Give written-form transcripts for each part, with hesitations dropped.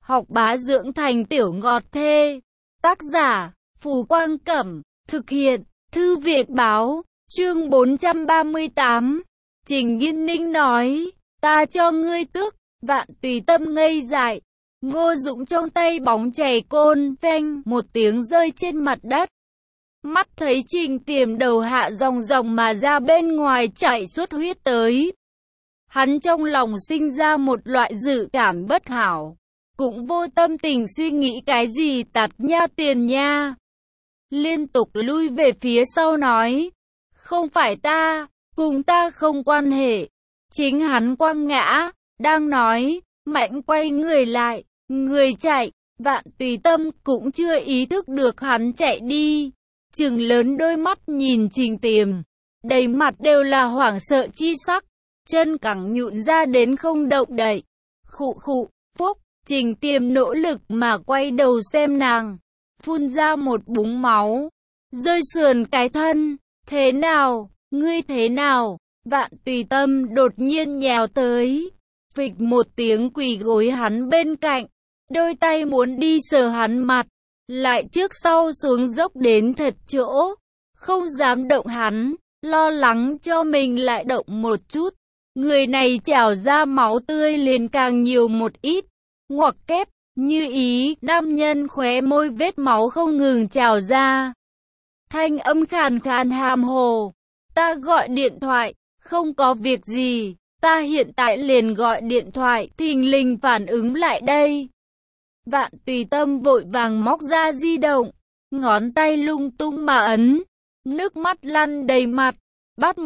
học bá dưỡng thành tiểu ngọt thê. Tác giả, Phù Quang Cẩm, thực hiện, Thư viện Báo, chương 438. Trình Nghiên Ninh nói, ta cho ngươi tước. Vạn Tùy Tâm ngây dại. Ngô Dũng trong tay bóng chày côn, phanh, một tiếng rơi trên mặt đất. Mắt thấy Trình Tiềm đầu hạ ròng ròng mà ra bên ngoài chạy suốt huyết tới. Hắn trong lòng sinh ra một loại dự cảm bất hảo. Cũng vô tâm tình suy nghĩ cái gì tạt nha tiền nha. Liên tục lui về phía sau nói. Không phải ta, cùng ta không quan hệ. Chính hắn quăng ngã, đang nói, mạnh quay người lại, người chạy. Vạn Tùy Tâm cũng chưa ý thức được hắn chạy đi. Trừng lớn đôi mắt nhìn Trình Tiềm, đầy mặt đều là hoảng sợ chi sắc, chân cẳng nhũn ra đến không động đậy. Khụ khụ, phúc, Trình Tiềm nỗ lực mà quay đầu xem nàng, phun ra một búng máu, rơi sườn cái thân. Thế nào, ngươi thế nào? Vạn Tùy Tâm đột nhiên nhào tới, phịch một tiếng quỳ gối hắn bên cạnh, đôi tay muốn đi sờ hắn mặt, lại trước sau xuống dốc đến thật chỗ, không dám động hắn, lo lắng cho mình lại động một chút. Người này trào ra máu tươi liền càng nhiều một ít, ngoặc kép, như ý, nam nhân khóe môi vết máu không ngừng trào ra. Thanh âm khàn khàn hàm hồ, ta gọi điện thoại, không có việc gì, ta hiện tại liền gọi điện thoại, thình lình phản ứng lại đây. Vạn Tùy Tâm vội vàng móc ra di động, ngón tay lung tung mà ấn, nước mắt lăn đầy mặt, bắt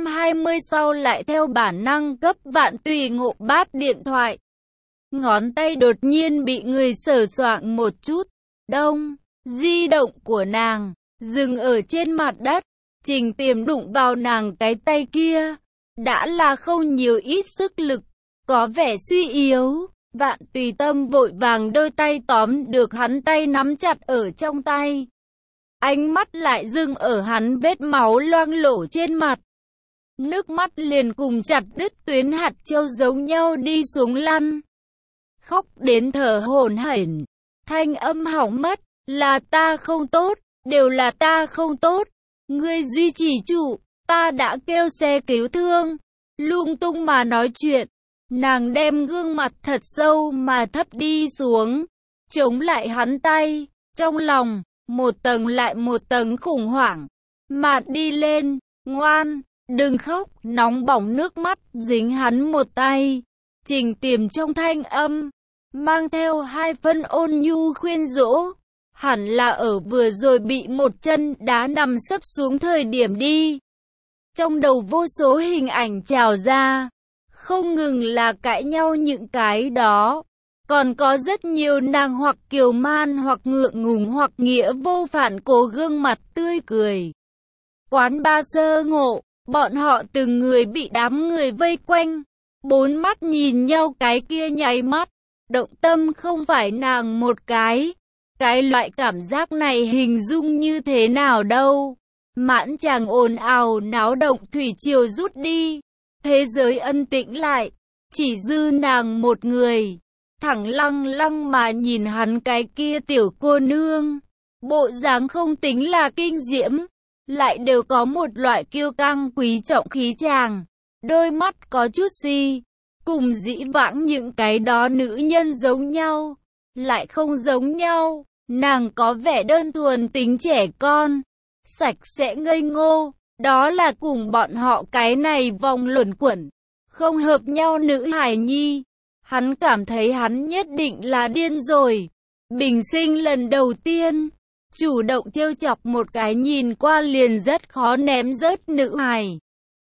120 sau lại theo bản năng cấp Vạn Tùy Ngộ bát điện thoại. Ngón tay đột nhiên bị người sờ soạng một chút, đông, di động của nàng, dừng ở trên mặt đất. Trình Tiềm đụng vào nàng cái tay kia, đã là không nhiều ít sức lực, có vẻ suy yếu. Vạn Tùy Tâm vội vàng đôi tay tóm được hắn tay nắm chặt ở trong tay. Ánh mắt lại dừng ở hắn vết máu loang lổ trên mặt. Nước mắt liền cùng chặt đứt tuyến hạt châu giống nhau đi xuống lăn. Khóc đến thở hổn hển, thanh âm hỏng mất, là ta không tốt, đều là ta không tốt. Ngươi duy trì trụ, ta đã kêu xe cứu thương. Lung tung mà nói chuyện. Nàng đem gương mặt thật sâu mà thấp đi xuống, chống lại hắn tay, trong lòng, một tầng lại một tầng khủng hoảng, mà đi lên, ngoan, đừng khóc, nóng bỏng nước mắt, dính hắn một tay. Trình Tiềm trong thanh âm, mang theo hai phân ôn nhu khuyên dỗ, hẳn là ở vừa rồi bị một chân đá nằm sấp xuống thời điểm đi. Trong đầu vô số hình ảnh trào ra. Không ngừng là cãi nhau những cái đó, còn có rất nhiều nàng hoặc kiều man hoặc ngượng ngùng hoặc nghĩa vô phản cố gương mặt tươi cười. Quán ba sơ ngộ, bọn họ từng người bị đám người vây quanh, bốn mắt nhìn nhau cái kia nháy mắt, động tâm không phải nàng một cái loại cảm giác này hình dung như thế nào đâu. Mãn chàng ồn ào náo động thủy triều rút đi. Thế giới ân tĩnh lại, chỉ dư nàng một người, thẳng lăng lăng mà nhìn hắn cái kia tiểu cô nương. Bộ dáng không tính là kinh diễm, lại đều có một loại kiêu căng quý trọng khí chàng. Đôi mắt có chút si, cùng dĩ vãng những cái đó nữ nhân giống nhau, lại không giống nhau. Nàng có vẻ đơn thuần tính trẻ con, sạch sẽ ngây ngô. Đó là cùng bọn họ cái này vòng luẩn quẩn, không hợp nhau nữ hài nhi. Hắn cảm thấy hắn nhất định là điên rồi. Bình sinh lần đầu tiên, chủ động trêu chọc một cái nhìn qua liền rất khó ném rớt nữ hài.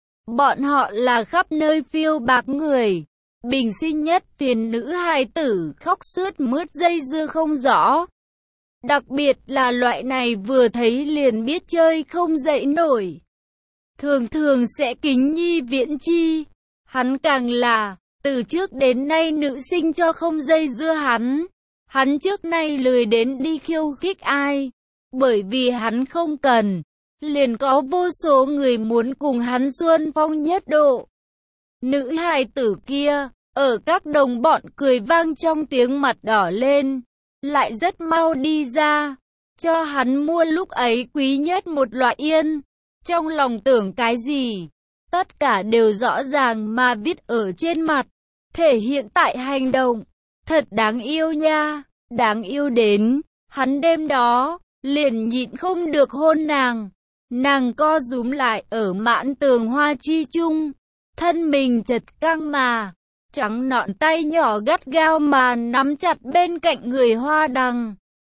Bọn họ là khắp nơi phiêu bạc người. Bình sinh nhất phiền nữ hài tử khóc sướt mướt dây dưa không rõ. Đặc biệt là loại này vừa thấy liền biết chơi không dậy nổi. Thường thường sẽ kính nhi viễn chi. Hắn càng là, từ trước đến nay nữ sinh cho không dây dưa hắn. Hắn trước nay lười đến đi khiêu khích ai. Bởi vì hắn không cần. Liền có vô số người muốn cùng hắn xuân phong nhất độ. Nữ hài tử kia, Ở các đồng bọn cười vang trong tiếng mặt đỏ lên, lại rất mau đi ra, cho hắn mua lúc ấy quý nhất một loại yên. Trong lòng tưởng cái gì, tất cả đều rõ ràng mà viết ở trên mặt, thể hiện tại hành động. Thật đáng yêu nha, đáng yêu đến, hắn đêm đó, liền nhịn không được hôn nàng. Nàng co rúm lại ở mãn tường hoa chi chung, thân mình chật căng mà, trắng nõn tay nhỏ gắt gao mà nắm chặt bên cạnh người hoa đằng.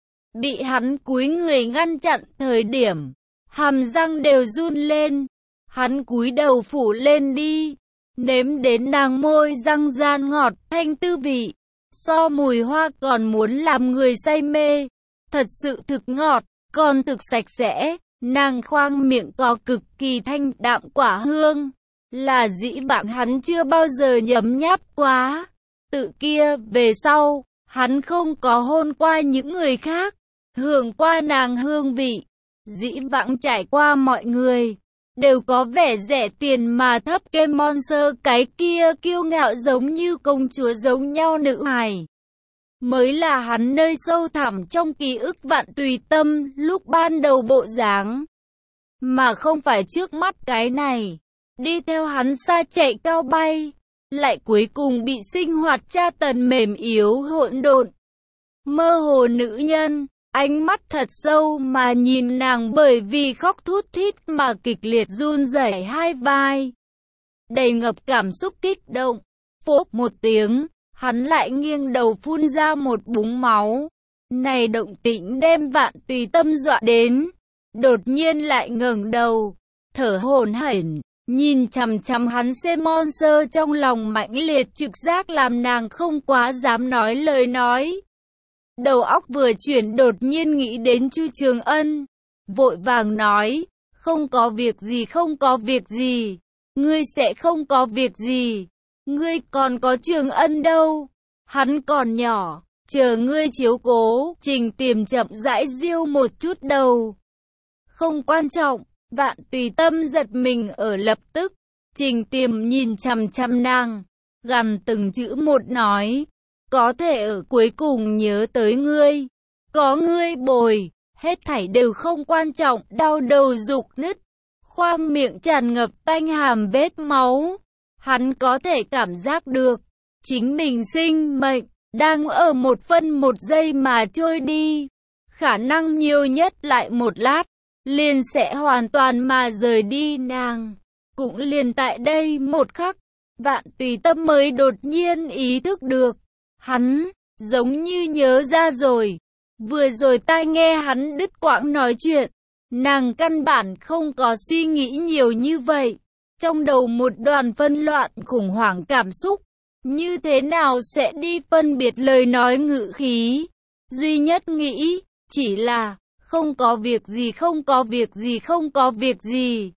Bị hắn cúi người ngăn chặn thời điểm, hàm răng đều run lên, hắn cúi đầu phủ lên đi, nếm đến nàng môi răng gian ngọt thanh tư vị, so mùi hoa còn muốn làm người say mê, thật sự thực ngọt, còn thực sạch sẽ, nàng khoang miệng có cực kỳ thanh đạm quả hương, là dĩ vãng hắn chưa bao giờ nhấm nháp quá. Tự kia về sau, hắn không có hôn qua những người khác, hưởng qua nàng hương vị. Dĩ vãng trải qua mọi người, đều có vẻ rẻ tiền mà thấp kém monster cái kia kiêu ngạo giống như công chúa giống nhau nữ hài. Mới là hắn nơi sâu thẳm trong ký ức Vạn Tùy Tâm lúc ban đầu bộ dáng. Mà không phải trước mắt cái này, đi theo hắn xa chạy cao bay, lại cuối cùng bị sinh hoạt tra tấn mềm yếu hỗn độn. Mơ hồ nữ nhân, ánh mắt thật sâu mà nhìn nàng bởi vì khóc thút thít mà kịch liệt run rẩy hai vai. Đầy ngập cảm xúc kích động, phốp một tiếng, hắn lại nghiêng đầu phun ra một búng máu. Này động tĩnh đem Vạn Tùy Tâm dọa đến, đột nhiên lại ngẩng đầu, thở hổn hển, nhìn chằm chằm hắn xem monster trong lòng mãnh liệt trực giác làm nàng không quá dám nói lời nói. Đầu óc vừa chuyển đột nhiên nghĩ đến Chu Trường Ân, vội vàng nói, không có việc gì không có việc gì, ngươi sẽ không có việc gì, ngươi còn có Trường Ân đâu, hắn còn nhỏ, chờ ngươi chiếu cố. Trình Tiềm chậm rãi riêu một chút đầu. Không quan trọng. Vạn Tùy Tâm giật mình ở lập tức. Trình Tiềm nhìn chằm chằm nàng, gằn từng chữ một nói, có thể ở cuối cùng nhớ tới ngươi, có ngươi bồi, hết thảy đều không quan trọng. Đau đầu rục nứt, khoang miệng tràn ngập tanh hàm vết máu. Hắn có thể cảm giác được, chính mình sinh mệnh đang ở một phân một giây mà trôi đi, khả năng nhiều nhất lại một lát, liền sẽ hoàn toàn mà rời đi. Nàng cũng liền tại đây một khắc, Vạn Tùy Tâm mới đột nhiên ý thức được, hắn giống như nhớ ra rồi, vừa rồi tai nghe hắn đứt quãng nói chuyện, nàng căn bản không có suy nghĩ nhiều như vậy, trong đầu một đoàn phân loạn khủng hoảng cảm xúc, như thế nào sẽ đi phân biệt lời nói ngữ khí, duy nhất nghĩ chỉ là không có việc gì không có việc gì không có việc gì,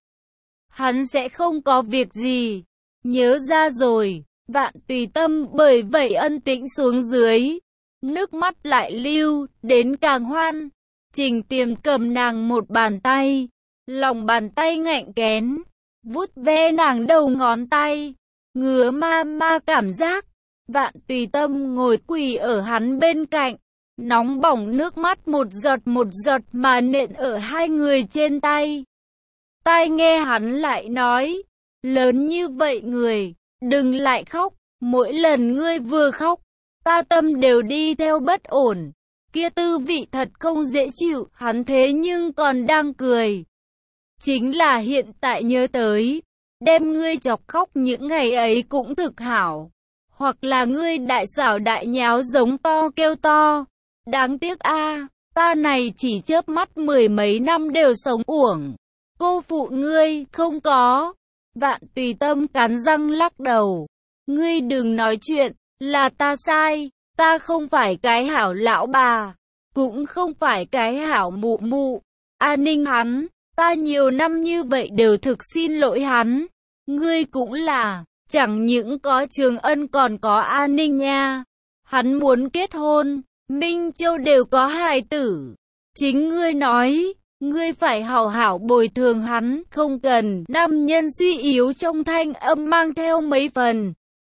hắn sẽ không có việc gì. Nhớ ra rồi. Vạn Tùy Tâm bởi vậy ân tĩnh xuống dưới, nước mắt lại lưu đến càng hoan. Trình Tiềm cầm nàng một bàn tay, lòng bàn tay ngạnh kén, vuốt ve nàng đầu ngón tay, ngứa ma ma cảm giác. Vạn Tùy Tâm ngồi quỳ ở hắn bên cạnh, nóng bỏng nước mắt một giọt mà nện ở hai người trên tay. Tai nghe hắn lại nói, lớn như vậy người, đừng lại khóc, mỗi lần ngươi vừa khóc, ta tâm đều đi theo bất ổn, kia tư vị thật không dễ chịu. Hắn thế nhưng còn đang cười. Chính là hiện tại nhớ tới, đem ngươi chọc khóc những ngày ấy cũng thực hảo, hoặc là ngươi đại xảo đại nháo giống to kêu to. Đáng tiếc a, ta này chỉ chớp mắt mười mấy năm đều sống uổng, cô phụ ngươi. Không có. Vạn Tùy Tâm cắn răng lắc đầu, ngươi đừng nói chuyện, là ta sai, ta không phải cái hảo lão bà, cũng không phải cái hảo mụ mụ. An ninh hắn, ta nhiều năm như vậy đều thực xin lỗi hắn. Ngươi cũng là, chẳng những có Trường Ân còn có An ninh nha. Hắn muốn kết hôn, Minh Châu đều có hài tử. Chính ngươi nói, ngươi phải hảo hảo bồi thường hắn, không cần. Nam nhân suy yếu trong thanh âm mang theo mấy phần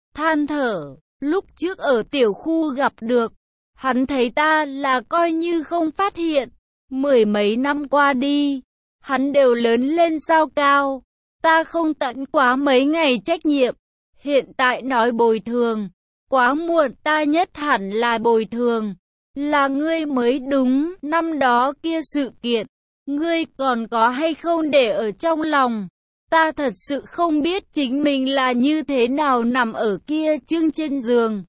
than thở, lúc trước ở tiểu khu gặp được, hắn thấy ta là coi như không phát hiện, 10 mấy năm qua đi, hắn đều lớn lên sao cao, ta không tận quá mấy ngày trách nhiệm, hiện tại nói bồi thường, quá muộn, ta nhất hẳn là bồi thường, là ngươi mới đúng, năm đó kia sự kiện, ngươi còn có hay không để ở trong lòng, ta thật sự không biết chính mình là như thế nào nằm ở kia chưng trên giường.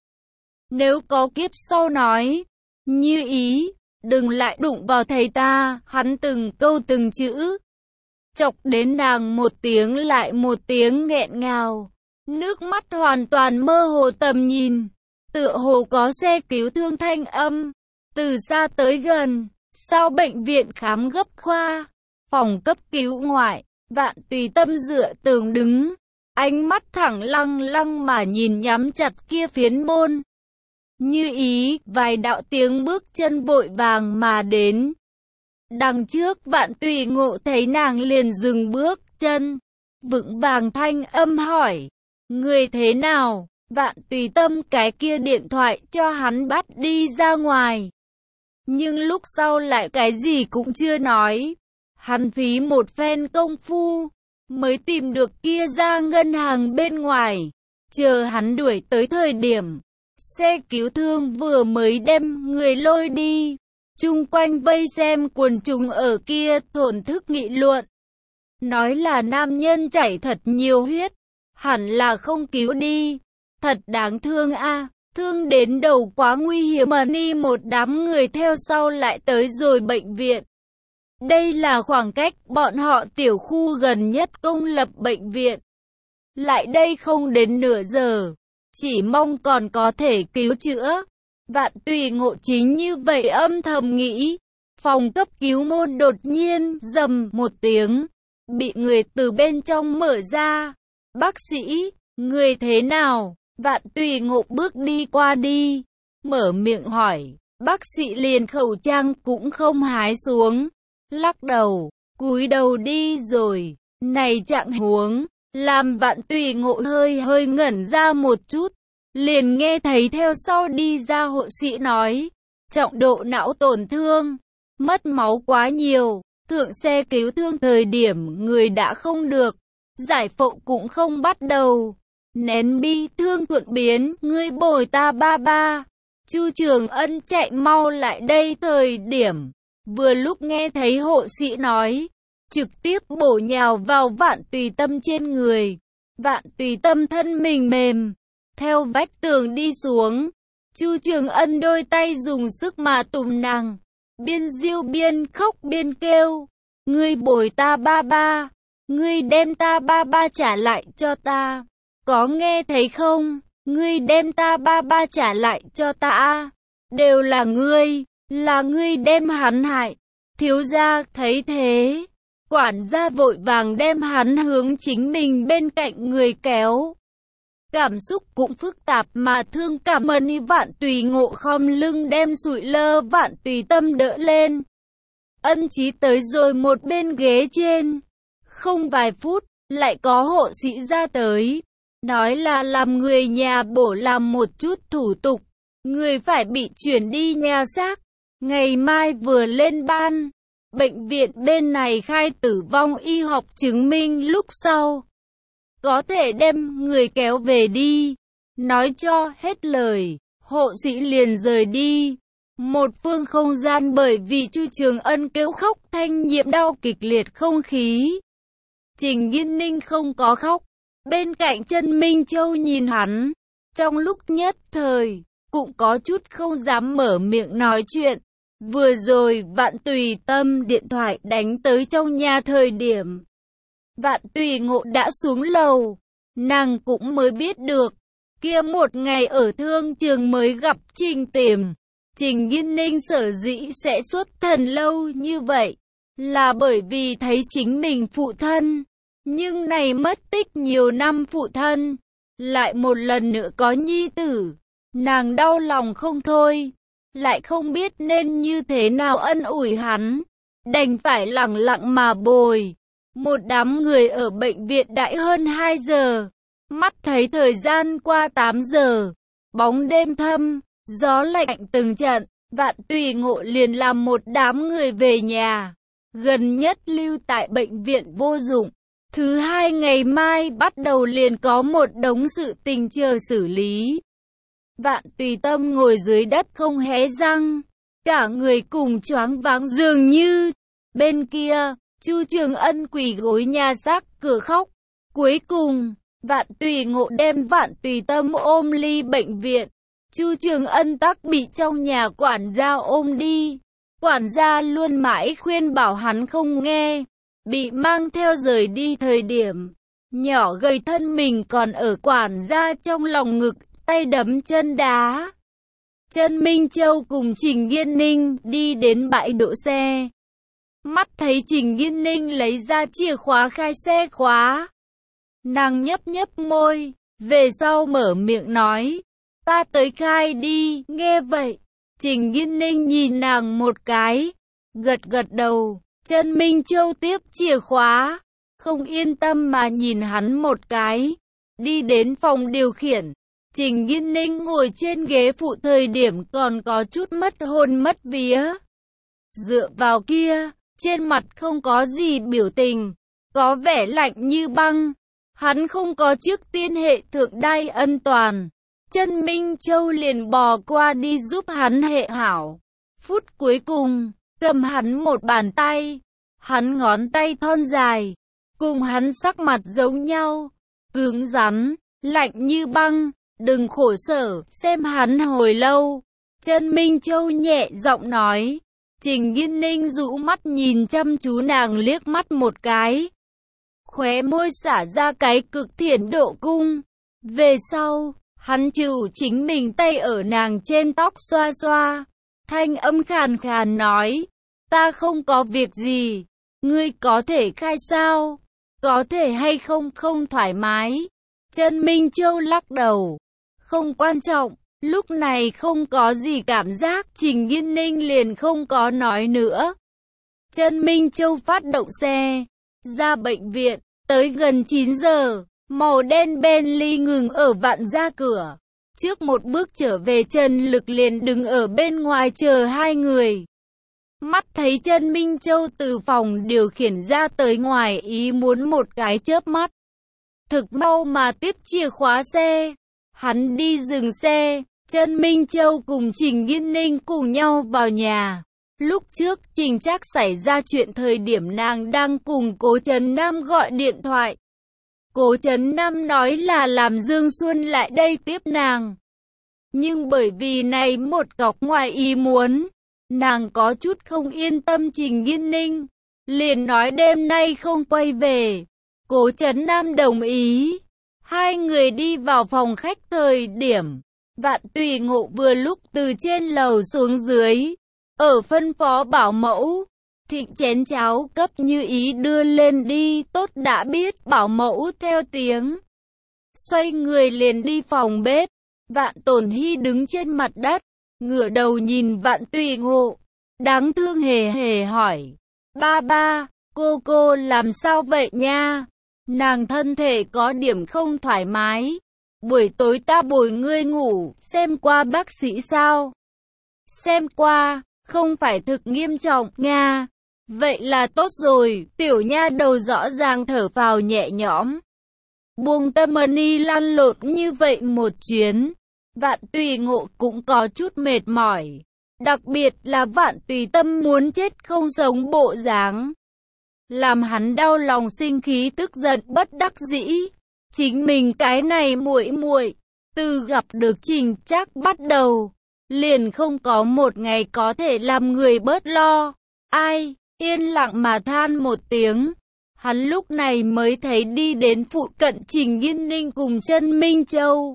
Nếu có kiếp sau nói, Như Ý, đừng lại đụng vào thầy ta, hắn từng câu từng chữ, chọc đến nàng một tiếng lại một tiếng nghẹn ngào, nước mắt hoàn toàn mơ hồ tầm nhìn, tựa hồ có xe cứu thương thanh âm, từ xa tới gần, sau bệnh viện khám gấp khoa, phòng cấp cứu ngoại, Vạn Tùy Tâm dựa tường đứng, ánh mắt thẳng lăng lăng mà nhìn nhắm chặt kia phiến môn. Như Ý, vài đạo tiếng bước chân vội vàng mà đến. Đằng trước Vạn Tùy Ngộ thấy nàng liền dừng bước chân, vững vàng thanh âm hỏi, người thế nào? Vạn Tùy Tâm cái kia điện thoại cho hắn bắt đi ra ngoài. Nhưng lúc sau lại cái gì cũng chưa nói. Hắn phí một phen công phu, mới tìm được kia ra ngân hàng bên ngoài. Chờ hắn đuổi tới thời điểm, xe cứu thương vừa mới đem người lôi đi. Chung quanh vây xem quần chúng ở kia thổn thức nghị luận. Nói là nam nhân chảy thật nhiều huyết, hẳn là không cứu đi. Thật đáng thương a, thương đến đầu quá nguy hiểm mà ni một đám người theo sau lại tới rồi bệnh viện. Đây là khoảng cách bọn họ tiểu khu gần nhất công lập bệnh viện. Lại đây không đến nửa giờ, chỉ mong còn có thể cứu chữa. Vạn Tùy Ngộ chính như vậy âm thầm nghĩ. Phòng cấp cứu môn đột nhiên rầm một tiếng, bị người từ bên trong mở ra. Bác sĩ, người thế nào? Vạn Tùy Ngộ bước đi qua đi, mở miệng hỏi. Bác sĩ liền khẩu trang cũng không hái xuống, lắc đầu, cúi đầu đi rồi. Này trạng huống, làm Vạn Tùy Ngộ hơi ngẩn ra một chút. Liền nghe thấy theo sau đi ra hộ sĩ nói, trọng độ não tổn thương, mất máu quá nhiều, thượng xe cứu thương thời điểm người đã không được, giải phẫu cũng không bắt đầu, nén bi thương thuận biến, ngươi bồi ta ba ba. Chu Trường Ân chạy mau lại đây thời điểm, vừa lúc nghe thấy hộ sĩ nói, trực tiếp bổ nhào vào Vạn Tùy Tâm trên người, Vạn Tùy Tâm thân mình mềm, theo vách tường đi xuống. Chu Trường Ân đôi tay dùng sức mà tùm nàng, biên diêu biên khóc biên kêu, ngươi bồi ta ba ba, ngươi đem ta ba ba trả lại cho ta, có nghe thấy không, ngươi đem ta ba ba trả lại cho ta, đều là ngươi đem hắn hại. Thiếu gia thấy thế, quản gia vội vàng đem hắn hướng chính mình bên cạnh người kéo. Cảm xúc cũng phức tạp mà thương cảm ơn. Vạn Tùy Ngộ khom lưng đem sụi lơ Vạn Tùy Tâm đỡ lên. Ân Chí tới rồi một bên ghế trên. Không vài phút, lại có hộ sĩ ra tới. Nói là làm người nhà bổ làm một chút thủ tục. Người phải bị chuyển đi nhà xác. Ngày mai vừa lên ban. Bệnh viện bên này khai tử vong y học chứng minh lúc sau. Có thể đem người kéo về đi. Nói cho hết lời, hộ sĩ liền rời đi. Một phương không gian bởi vì Chu Trường Ân kêu khóc thanh nhiễm đau kịch liệt không khí. Trình Nghiên Ninh không có khóc. Bên cạnh Trần Minh Châu nhìn hắn. Trong lúc nhất thời, cũng có chút không dám mở miệng nói chuyện. Vừa rồi Vạn Tùy Tâm điện thoại đánh tới trong nhà thời điểm. Vạn Tùy Ngộ đã xuống lầu, nàng cũng mới biết được, kia một ngày ở thương trường mới gặp Trình Tiềm. Trình Nghiên Ninh sở dĩ sẽ xuất thần lâu như vậy, là bởi vì thấy chính mình phụ thân, nhưng này mất tích nhiều năm phụ thân, lại một lần nữa có nhi tử, nàng đau lòng không thôi, lại không biết nên như thế nào ân ủi hắn, đành phải lặng lặng mà bồi. Một đám người ở bệnh viện đãi hơn 2 giờ, Mắt thấy thời gian qua 8 giờ, bóng đêm thâm, gió lạnh từng trận, Vạn Tùy Ngộ liền làm một đám người về nhà. Gần nhất lưu tại bệnh viện vô dụng. Thứ hai ngày mai bắt đầu liền có một đống sự tình chờ xử lý. Vạn Tùy Tâm ngồi dưới đất không hé răng, cả người cùng choáng váng dường như. Bên kia, Chu Trường Ân quỳ gối nhà xác cửa khóc. Cuối cùng, Vạn Tùy Ngộ đem Vạn Tùy Tâm ôm ly bệnh viện. Chu Trường Ân tắc bị trong nhà quản gia ôm đi. Quản gia luôn mãi khuyên bảo hắn không nghe. Bị mang theo rời đi thời điểm, nhỏ gầy thân mình còn ở quản gia trong lòng ngực, tay đấm chân đá. Trần Minh Châu cùng Trình Nghiên Ninh đi đến bãi đỗ xe. Mắt thấy Trình Nghiên Ninh lấy ra chìa khóa khai xe khóa. Nàng nhấp nhấp môi, về sau mở miệng nói, ta tới khai đi. Nghe vậy, Trình Nghiên Ninh nhìn nàng một cái, gật gật đầu. Trần Minh Châu tiếp chìa khóa, không yên tâm mà nhìn hắn một cái, đi đến phòng điều khiển. Trình Nghiên Ninh ngồi trên ghế phụ thời điểm còn có chút mất hồn mất vía. Dựa vào kia, trên mặt không có gì biểu tình, có vẻ lạnh như băng. Hắn không có trước tiên hệ thượng đai ân toàn. Trần Minh Châu liền bò qua đi giúp hắn hệ hảo. Phút cuối cùng, cầm hắn một bàn tay, hắn ngón tay thon dài, cùng hắn sắc mặt giống nhau, cứng rắn, lạnh như băng, đừng khổ sở, xem hắn hồi lâu. Trần Minh Châu nhẹ giọng nói, Trình Nghiên Ninh rũ mắt nhìn chăm chú nàng liếc mắt một cái. Khóe môi xả ra cái cực thiện độ cung. Về sau, hắn trừ chính mình tay ở nàng trên tóc xoa xoa. Thanh âm khàn khàn nói, ta không có việc gì, ngươi có thể khai sao? Có thể hay không không thoải mái? Trần Minh Châu lắc đầu, không quan trọng, lúc này không có gì cảm giác. Trình Nghiên Ninh liền không có nói nữa. Trần Minh Châu phát động xe, ra bệnh viện, tới gần 9 giờ, màu đen Bentley ngừng ở Vạn gia cửa. Trước một bước trở về Trần Lực liền đứng ở bên ngoài chờ hai người. Mắt thấy Trần Minh Châu từ phòng điều khiển ra tới ngoài ý muốn một cái chớp mắt. Thực mau mà tiếp chìa khóa xe. Hắn đi dừng xe, Trần Minh Châu cùng Trình Nghiên Ninh cùng nhau vào nhà. Lúc trước Trình Trác xảy ra chuyện thời điểm nàng đang cùng Cố Trấn Nam gọi điện thoại. Cố Trấn Nam nói là làm Dương Xuân lại đây tiếp nàng. Nhưng bởi vì này một cọc ngoài ý muốn, nàng có chút không yên tâm Trình Nghiên Ninh, liền nói đêm nay không quay về. Cố Trấn Nam đồng ý. Hai người đi vào phòng khách thời điểm, Vạn Tùy Ngộ vừa lúc từ trên lầu xuống dưới, ở phân phó bảo mẫu, thịnh chén cháo cấp Như Ý đưa lên đi. Tốt đã biết, bảo mẫu theo tiếng. Xoay người liền đi phòng bếp. Vạn Tổn Hy đứng trên mặt đất, ngửa đầu nhìn Vạn Tùy Ngộ, đáng thương hề hề hỏi, ba ba, cô làm sao vậy nha? Nàng thân thể có điểm không thoải mái. Buổi tối ta bồi ngươi ngủ, xem qua bác sĩ sao? Xem qua, không phải thực nghiêm trọng, nha. Vậy là tốt rồi, tiểu nha đầu rõ ràng thở phào nhẹ nhõm. Buông tâm ni lăn lộn như vậy một chuyến, Vạn Tùy Ngộ cũng có chút mệt mỏi. Đặc biệt là Vạn Tùy Tâm muốn chết không sống bộ dáng, làm hắn đau lòng sinh khí tức giận bất đắc dĩ. Chính mình cái này muội muội, từ gặp được Trình Trác bắt đầu, liền không có một ngày có thể làm người bớt lo. Ai, yên lặng mà than một tiếng. Hắn lúc này mới thấy đi đến phụ cận Trình Nghiên Ninh cùng Trần Minh Châu.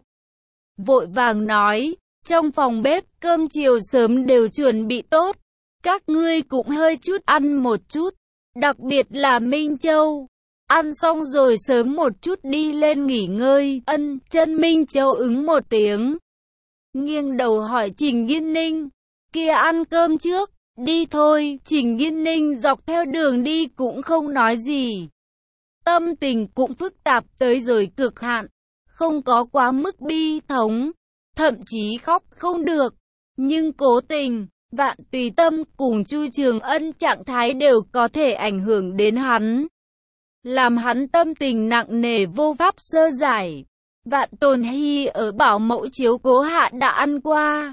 Vội vàng nói, trong phòng bếp cơm chiều sớm đều chuẩn bị tốt. Các ngươi cũng hơi chút ăn một chút. Đặc biệt là Minh Châu. Ăn xong rồi sớm một chút đi lên nghỉ ngơi. Ân, Trần Minh Châu ứng một tiếng. Nghiêng đầu hỏi Trình Nghiên Ninh, kia ăn cơm trước, đi thôi. Trình Nghiên Ninh dọc theo đường đi cũng không nói gì. Tâm tình cũng phức tạp tới rồi cực hạn. không có quá mức bi thống, thậm chí khóc không được, nhưng cố tình, Vạn Tùy Tâm cùng Chu Trường Ân trạng thái đều có thể ảnh hưởng đến hắn, làm hắn tâm tình nặng nề vô pháp sơ giải. Vạn Tồn Hy ở bảo mẫu chiếu cố hạ đã ăn qua,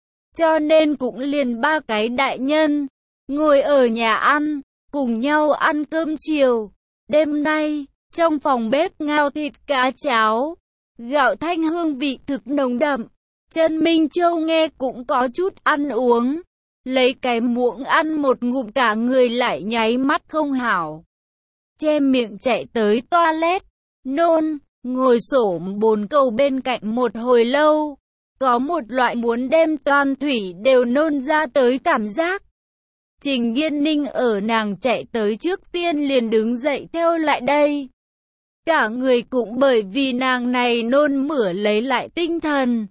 cho nên cũng liền ba cái đại nhân ngồi ở nhà ăn, cùng nhau ăn cơm chiều. Đêm nay, trong phòng bếp ngao thịt cá cháo, gạo thanh hương vị thực nồng đậm. Trần Minh Châu nghe cũng có chút ăn uống, lấy cái muỗng ăn một ngụm cả người lại nháy mắt không hảo, che miệng chạy tới toilet, nôn, ngồi xổm bồn cầu bên cạnh một hồi lâu, có một loại muốn đem toàn thủy đều nôn ra tới cảm giác. Trình Nghiên Ninh ở nàng chạy tới trước tiên liền đứng dậy theo lại đây. Cả người cũng bởi vì nàng này nôn mửa lấy lại tinh thần.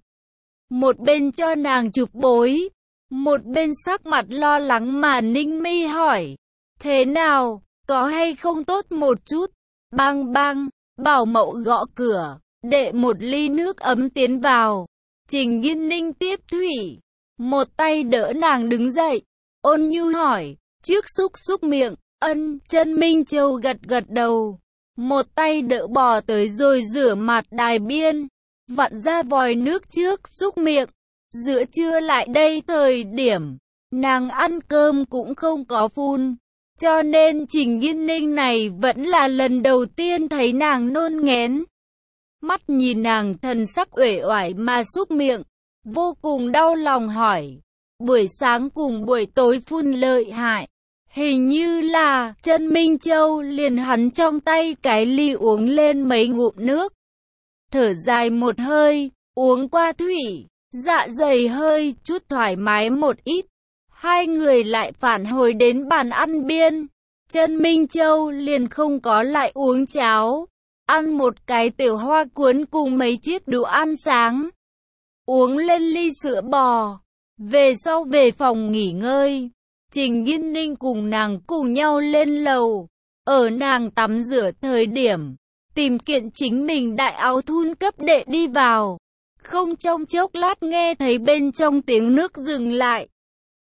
Một bên cho nàng chụp bối, một bên sắc mặt lo lắng mà ninh mi hỏi. Thế nào, có hay không tốt một chút? Bang bang, bảo mẫu gõ cửa, đệ một ly nước ấm tiến vào. Trình Nghiên Ninh tiếp thủy, một tay đỡ nàng đứng dậy, ôn nhu hỏi, trước xúc xúc miệng. Ân. Trần Minh Châu gật gật đầu, một tay đỡ bò tới rồi rửa mặt đài biên, vặn ra vòi nước trước xúc miệng. Giữa trưa lại đây thời điểm, nàng ăn cơm cũng không có phun, cho nên Trình Nghiên Ninh này vẫn là lần đầu tiên thấy nàng nôn nghén. Mắt nhìn nàng thần sắc uể oải mà xúc miệng, vô cùng đau lòng hỏi, buổi sáng cùng buổi tối phun lợi hại, hình như là. Trần Minh Châu liền hắn trong tay cái ly uống lên mấy ngụm nước, thở dài một hơi, uống qua thủy, dạ dày hơi chút thoải mái một ít. Hai người lại phản hồi đến bàn ăn biên, Trần Minh Châu liền không có lại uống cháo, ăn một cái tiểu hoa cuốn cùng mấy chiếc đồ ăn sáng, uống lên ly sữa bò. Về sau về phòng nghỉ ngơi, Trình Nghiên Ninh cùng nàng cùng nhau lên lầu. Ở nàng tắm rửa thời điểm, tìm kiện chính mình đại áo thun cấp đệ đi vào. Không trong chốc lát nghe thấy bên trong tiếng nước dừng lại,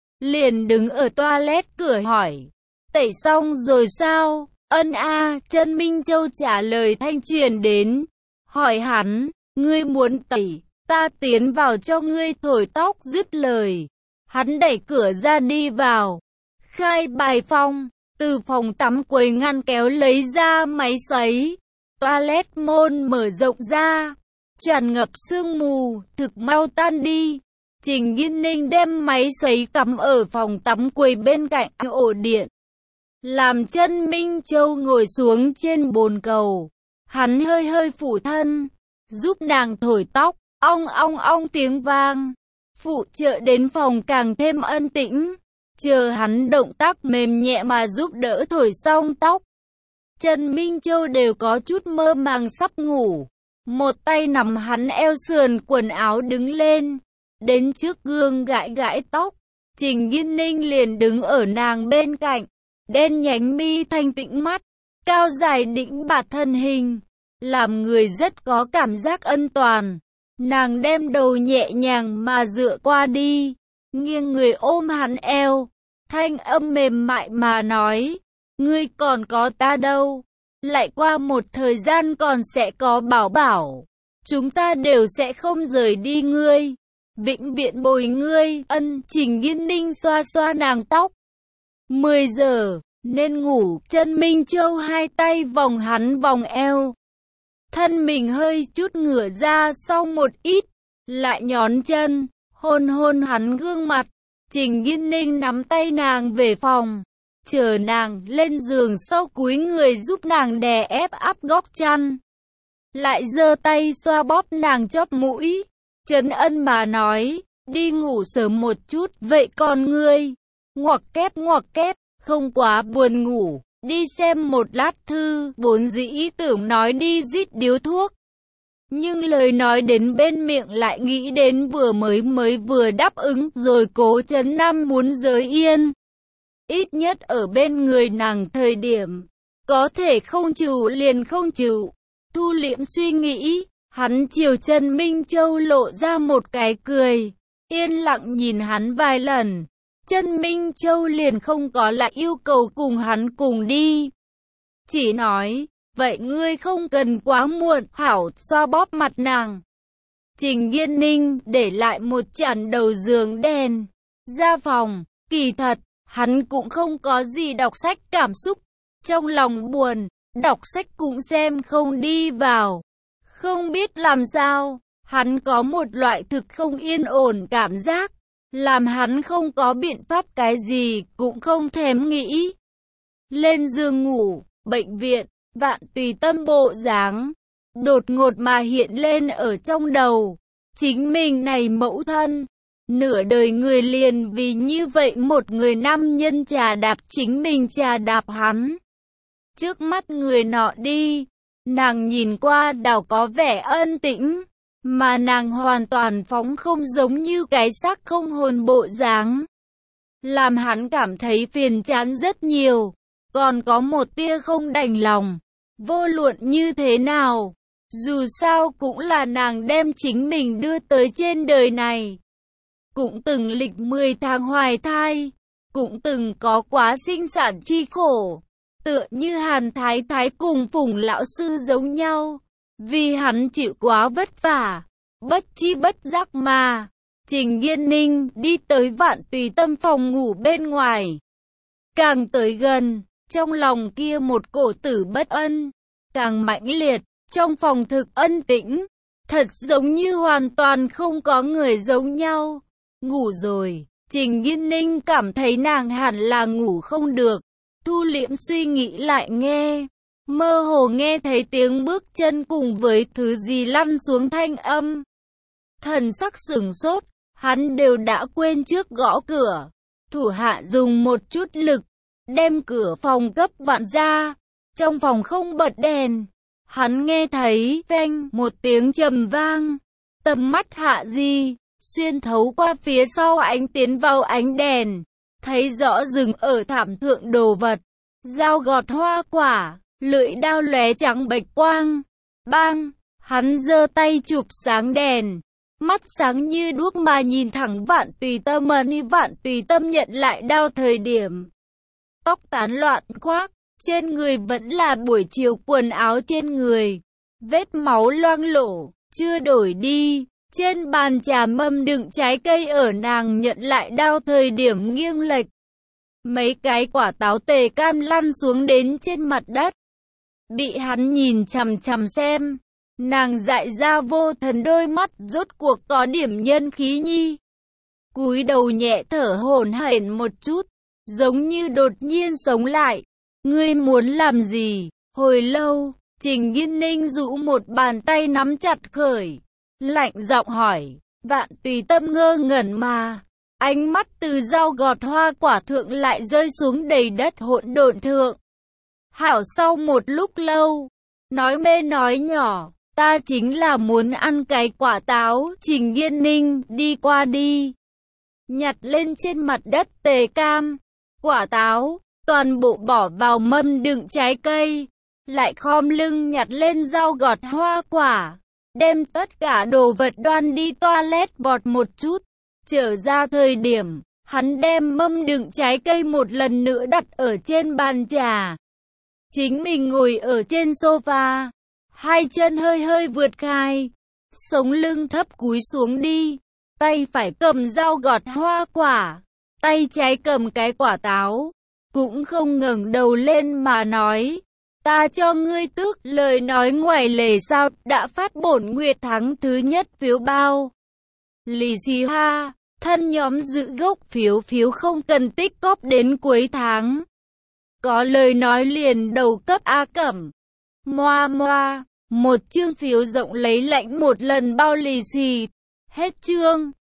liền đứng ở toilet cửa hỏi, tẩy xong rồi sao? Ân a. Trần Minh Châu trả lời thanh truyền đến, hỏi hắn, ngươi muốn tẩy, ta tiến vào cho ngươi thổi tóc. Dứt lời, hắn đẩy cửa ra đi vào. Khai bài phong, từ phòng tắm quầy ngăn kéo lấy ra máy sấy, toilet môn mở rộng ra, tràn ngập sương mù, thực mau tan đi. Trình Nghiên Ninh đem máy sấy cắm ở phòng tắm quầy bên cạnh ổ điện, làm Trần Minh Châu ngồi xuống trên bồn cầu, hắn hơi hơi phủ thân, giúp nàng thổi tóc, ong ong ong tiếng vang, phụ trợ đến phòng càng thêm ân tĩnh. Chờ hắn động tác mềm nhẹ mà giúp đỡ thổi xong tóc, Trần Minh Châu đều có chút mơ màng sắp ngủ, một tay nắm hắn eo sườn quần áo đứng lên, đến trước gương gãi gãi tóc. Trình Nghiên Ninh liền đứng ở nàng bên cạnh, đen nhánh mi thanh tĩnh mắt, cao dài đĩnh bạt thân hình, làm người rất có cảm giác ân toàn. Nàng đem đầu nhẹ nhàng mà dựa qua đi, nghiêng người ôm hắn eo, thanh âm mềm mại mà nói, ngươi còn có ta đâu, lại qua một thời gian còn sẽ có bảo bảo, chúng ta đều sẽ không rời đi ngươi, vĩnh viễn bồi ngươi. Ân. Trình Nghiên Ninh xoa xoa nàng tóc. 10 giờ, nên ngủ. Trần Minh Châu hai tay vòng hắn vòng eo, thân mình hơi chút ngửa ra sau một ít, lại nhón chân, hôn hôn hắn gương mặt. Trình Nghiên Ninh nắm tay nàng về phòng, chờ nàng lên giường sau cúi người giúp nàng đè ép áp góc chăn, lại giơ tay xoa bóp nàng chóp mũi. Trấn Ân mà nói, đi ngủ sớm một chút, vậy còn ngươi? Ngoặc kép, không quá buồn ngủ, đi xem một lát thư. Vốn dĩ ý tưởng nói đi rít điếu thuốc, nhưng lời nói đến bên miệng lại nghĩ đến mới vừa đáp ứng rồi Cố Trấn Nam muốn giới yên. Ít nhất ở bên người nàng thời điểm, có thể không chịu liền không chịu. Thu liễm suy nghĩ, Hắn chiều Trần Minh Châu lộ ra một cái cười, yên lặng nhìn hắn vài lần. Trần Minh Châu liền không có lại yêu cầu cùng hắn cùng đi. Chỉ nói, vậy ngươi không cần quá muộn, hảo xoa bóp mặt nàng. Trình Nghiên Ninh để lại một chản đầu giường đèn, ra phòng, kỳ thật, hắn cũng không có gì đọc sách cảm xúc, trong lòng buồn, đọc sách cũng xem không đi vào. Không biết làm sao, hắn có một loại thực không yên ổn cảm giác, làm hắn không có biện pháp cái gì cũng không thèm nghĩ. Lên giường ngủ, bệnh viện, Vạn Tùy Tâm bộ dáng đột ngột mà hiện lên ở trong đầu. Chính mình này mẫu thân, nửa đời người liền vì như vậy một người nam nhân chà đạp chính mình chà đạp hắn. Trước mắt người nọ đi, nàng nhìn qua đảo có vẻ ân tĩnh, mà nàng hoàn toàn phóng không giống như cái xác không hồn bộ dáng. Làm hắn cảm thấy phiền chán rất nhiều, còn có một tia không đành lòng. Vô luận như thế nào, dù sao cũng là nàng đem chính mình đưa tới trên đời này. Cũng từng lịch 10 tháng hoài thai, cũng từng có quá sinh sản chi khổ. Tựa như Hàn Thái Thái cùng Phùng lão sư giống nhau, vì hắn chịu quá vất vả, bất chi bất giác mà. Trình Nghiên Ninh đi tới Vạn Tùy Tâm phòng ngủ bên ngoài. Càng tới gần, trong lòng kia một cổ tử bất ân, càng mãnh liệt, trong phòng thực ân tĩnh, thật giống như hoàn toàn không có người giống nhau. Ngủ rồi, Trình Nghiên Ninh cảm thấy nàng hẳn là ngủ không được. Thu liễm suy nghĩ lại nghe, mơ hồ nghe thấy tiếng bước chân cùng với thứ gì lăn xuống thanh âm. Thần sắc sửng sốt, hắn đều đã quên trước gõ cửa. Thủ hạ dùng một chút lực, đem cửa phòng cấp vặn ra. Trong phòng không bật đèn, hắn nghe thấy phanh một tiếng trầm vang. Tầm mắt Hạ Di xuyên thấu qua phía sau ánh tiến vào ánh đèn, thấy rõ rừng ở thảm thượng đồ vật, dao gọt hoa quả, lưỡi dao lóe trắng bạch quang. Bang, hắn giơ tay chụp sáng đèn, mắt sáng như đuốc mà nhìn thẳng Vạn Tùy Tâm. Vạn Tùy Tâm nhận lại đao thời điểm, tóc tán loạn khoác, trên người vẫn là buổi chiều quần áo trên người, vết máu loang lổ, chưa đổi đi. Trên bàn trà mâm đựng trái cây ở nàng nhận lại đao thời điểm nghiêng lệch. Mấy cái quả táo tề cam lăn xuống đến trên mặt đất. Bị hắn nhìn chằm chằm xem, nàng dại ra vô thần đôi mắt rốt cuộc có điểm nhân khí nhi. Cúi đầu nhẹ thở hổn hển một chút, giống như đột nhiên sống lại. Ngươi muốn làm gì? Hồi lâu, Trình Nghiên Ninh rũ một bàn tay nắm chặt khởi, lạnh giọng hỏi. Vạn Tùy Tâm ngơ ngẩn mà, ánh mắt từ dao gọt hoa quả thượng lại rơi xuống đầy đất hỗn độn thượng. Hảo sau một lúc lâu, nói mê nói nhỏ, ta chính là muốn ăn cái quả táo. Trình Nghiên Ninh đi qua đi, nhặt lên trên mặt đất tề cam, quả táo, toàn bộ bỏ vào mâm đựng trái cây, lại khom lưng nhặt lên dao gọt hoa quả, đem tất cả đồ vật đoan đi toilet vọt một chút. Trở ra thời điểm, hắn đem mâm đựng trái cây một lần nữa đặt ở trên bàn trà. Chính mình ngồi ở trên sofa, hai chân hơi hơi vượt khai, sống lưng thấp cúi xuống đi, tay phải cầm dao gọt hoa quả, tay trái cầm cái quả táo, cũng không ngẩng đầu lên mà nói, ta cho ngươi tước. Lời nói ngoài lề sao, đã phát bổn nguyệt tháng thứ nhất phiếu bao. Lì xì ha, thân nhóm giữ gốc phiếu không cần tích cóp đến cuối tháng. Có lời nói liền đầu cấp A Cẩm. Moa moa, một chương phiếu rộng lấy lãnh một lần bao lì xì. Hết chương.